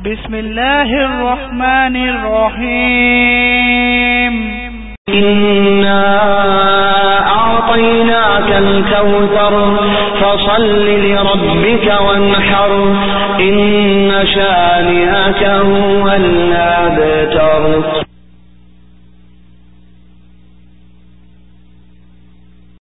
بسم الله الرحمن الرحيم إنا أعطيناك الكوثر فصل لربك وانحر إن شانئك هو الأبتر.